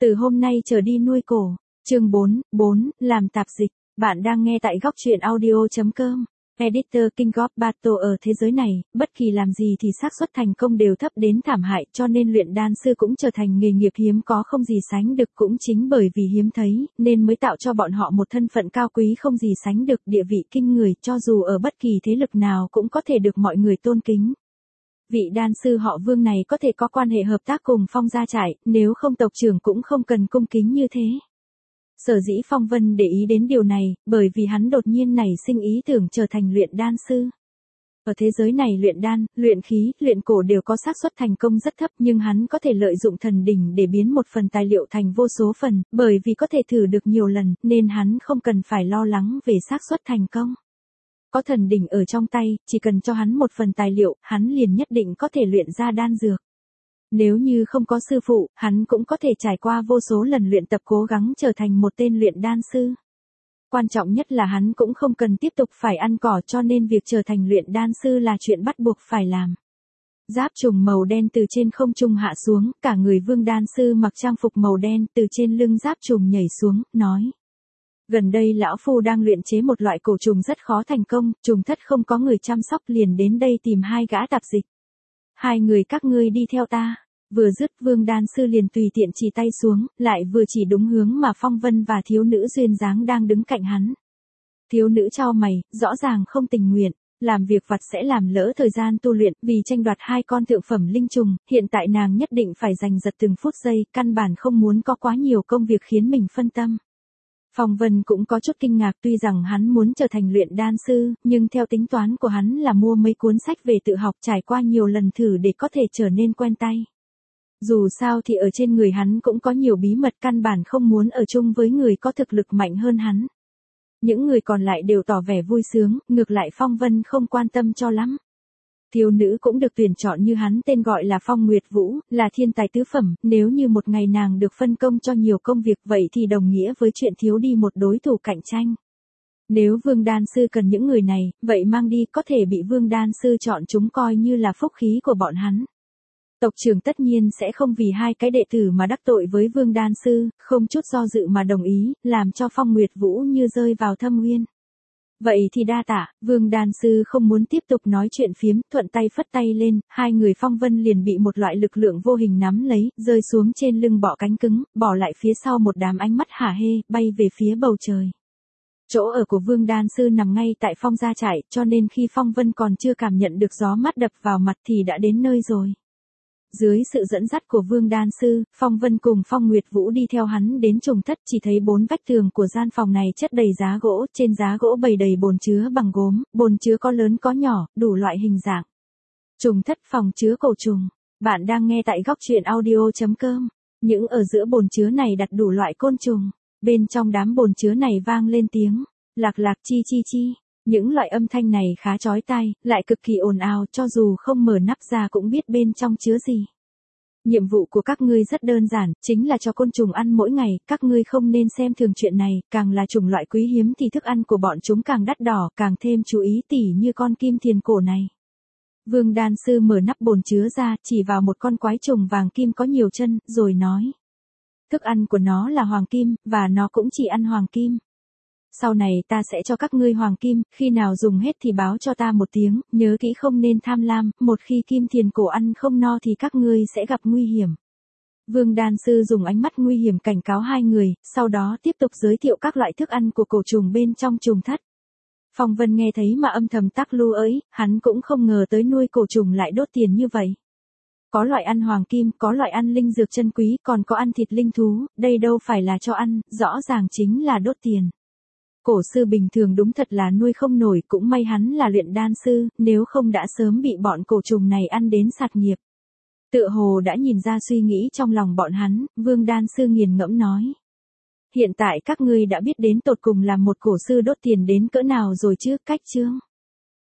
Từ hôm nay trở đi nuôi cổ. Chương 4, làm tạp dịch. Bạn đang nghe tại góc truyện audio.com. Editor King of Battle. Ở thế giới này, bất kỳ làm gì thì xác suất thành công đều thấp đến thảm hại, cho nên luyện đan sư cũng trở thành nghề nghiệp hiếm có không gì sánh được. Cũng chính bởi vì hiếm thấy, nên mới tạo cho bọn họ một thân phận cao quý không gì sánh được, địa vị kinh người, cho dù ở bất kỳ thế lực nào cũng có thể được mọi người tôn kính. Vị đan sư họ Vương này có thể có quan hệ hợp tác cùng Phong gia trại, nếu không tộc trưởng cũng không cần cung kính như thế. Sở dĩ Phong Vân để ý đến điều này, bởi vì hắn đột nhiên nảy sinh ý tưởng trở thành luyện đan sư. Ở thế giới này luyện đan, luyện khí, luyện cổ đều có xác suất thành công rất thấp, nhưng hắn có thể lợi dụng thần đỉnh để biến một phần tài liệu thành vô số phần, bởi vì có thể thử được nhiều lần, nên hắn không cần phải lo lắng về xác suất thành công. Có thần đỉnh ở trong tay, chỉ cần cho hắn một phần tài liệu, hắn liền nhất định có thể luyện ra đan dược. Nếu như không có sư phụ, hắn cũng có thể trải qua vô số lần luyện tập cố gắng trở thành một tên luyện đan sư. Quan trọng nhất là hắn cũng không cần tiếp tục phải ăn cỏ, cho nên việc trở thành luyện đan sư là chuyện bắt buộc phải làm. Giáp trùng màu đen từ trên không trung hạ xuống, cả người Vương đan sư mặc trang phục màu đen từ trên lưng giáp trùng nhảy xuống, nói. Gần đây lão phu đang luyện chế một loại cổ trùng rất khó thành công, trùng thất không có người chăm sóc liền đến đây tìm hai gã tạp dịch. Hai người các ngươi đi theo ta. Vừa dứt Vương đan sư liền tùy tiện chỉ tay xuống, lại vừa chỉ đúng hướng mà Phong Vân và thiếu nữ duyên dáng đang đứng cạnh hắn. Thiếu nữ chau mày, rõ ràng không tình nguyện, làm việc vặt sẽ làm lỡ thời gian tu luyện, vì tranh đoạt hai con thượng phẩm linh trùng, hiện tại nàng nhất định phải giành giật từng phút giây, căn bản không muốn có quá nhiều công việc khiến mình phân tâm. Phong Vân cũng có chút kinh ngạc, tuy rằng hắn muốn trở thành luyện đan sư, nhưng theo tính toán của hắn là mua mấy cuốn sách về tự học, trải qua nhiều lần thử để có thể trở nên quen tay. Dù sao thì ở trên người hắn cũng có nhiều bí mật, căn bản không muốn ở chung với người có thực lực mạnh hơn hắn. Những người còn lại đều tỏ vẻ vui sướng, ngược lại Phong Vân không quan tâm cho lắm. Thiếu nữ cũng được tuyển chọn như hắn, tên gọi là Phong Nguyệt Vũ, là thiên tài tứ phẩm, nếu như một ngày nàng được phân công cho nhiều công việc vậy thì đồng nghĩa với chuyện thiếu đi một đối thủ cạnh tranh. Nếu Vương đan sư cần những người này, vậy mang đi, có thể bị Vương đan sư chọn chúng coi như là phúc khí của bọn hắn. Tộc trưởng tất nhiên sẽ không vì hai cái đệ tử mà đắc tội với Vương đan sư, không chút do dự mà đồng ý, làm cho Phong Nguyệt Vũ như rơi vào thâm nguyên. Vậy thì đa tạ. Vương đan sư không muốn tiếp tục nói chuyện phiếm, thuận tay phất tay lên, hai người Phong Vân liền bị một loại lực lượng vô hình nắm lấy, rơi xuống trên lưng bọ cánh cứng, bỏ lại phía sau một đám ánh mắt hả hê, bay về phía bầu trời. Chỗ ở của Vương đan sư nằm ngay tại Phong gia trại, cho nên khi Phong Vân còn chưa cảm nhận được gió mát đập vào mặt thì đã đến nơi rồi. Dưới sự dẫn dắt của Vương đan sư, Phong Vân cùng Phong Nguyệt Vũ đi theo hắn đến trùng thất, chỉ thấy bốn vách tường của gian phòng này chất đầy giá gỗ, trên giá gỗ bày đầy bồn chứa bằng gốm, bồn chứa có lớn có nhỏ, đủ loại hình dạng. Trùng thất phòng chứa cổ trùng. Bạn đang nghe tại góc truyện audio.com. Những ở giữa bồn chứa này đặt đủ loại côn trùng. Bên trong đám bồn chứa này vang lên tiếng lạc lạc chi chi chi. Những loại âm thanh này khá chói tai, lại cực kỳ ồn ào, cho dù không mở nắp ra cũng biết bên trong chứa gì. Nhiệm vụ của các ngươi rất đơn giản, chính là cho côn trùng ăn mỗi ngày, các ngươi không nên xem thường chuyện này, càng là chủng loại quý hiếm thì thức ăn của bọn chúng càng đắt đỏ, càng thêm chú ý tỉ như con kim thiền cổ này. Vương đan sư mở nắp bồn chứa ra, chỉ vào một con quái trùng vàng kim có nhiều chân, rồi nói. Thức ăn của nó là hoàng kim, và nó cũng chỉ ăn hoàng kim. Sau này ta sẽ cho các ngươi hoàng kim, khi nào dùng hết thì báo cho ta một tiếng, nhớ kỹ không nên tham lam, một khi kim thiền cổ ăn không no thì các ngươi sẽ gặp nguy hiểm. Vương đan sư dùng ánh mắt nguy hiểm cảnh cáo hai người, sau đó tiếp tục giới thiệu các loại thức ăn của cổ trùng bên trong trùng thất. Phong Vân nghe thấy mà âm thầm tắc lu ấy, hắn cũng không ngờ tới nuôi cổ trùng lại đốt tiền như vậy. Có loại ăn hoàng kim, có loại ăn linh dược chân quý, còn có ăn thịt linh thú, đây đâu phải là cho ăn, rõ ràng chính là đốt tiền. Cổ sư bình thường đúng thật là nuôi không nổi, cũng may hắn là luyện đan sư, nếu không đã sớm bị bọn cổ trùng này ăn đến sạt nghiệp. Tựa hồ đã nhìn ra suy nghĩ trong lòng bọn hắn, Vương đan sư nghiền ngẫm nói. Hiện tại các ngươi đã biết đến tột cùng là một cổ sư đốt tiền đến cỡ nào rồi chứ, cách chương.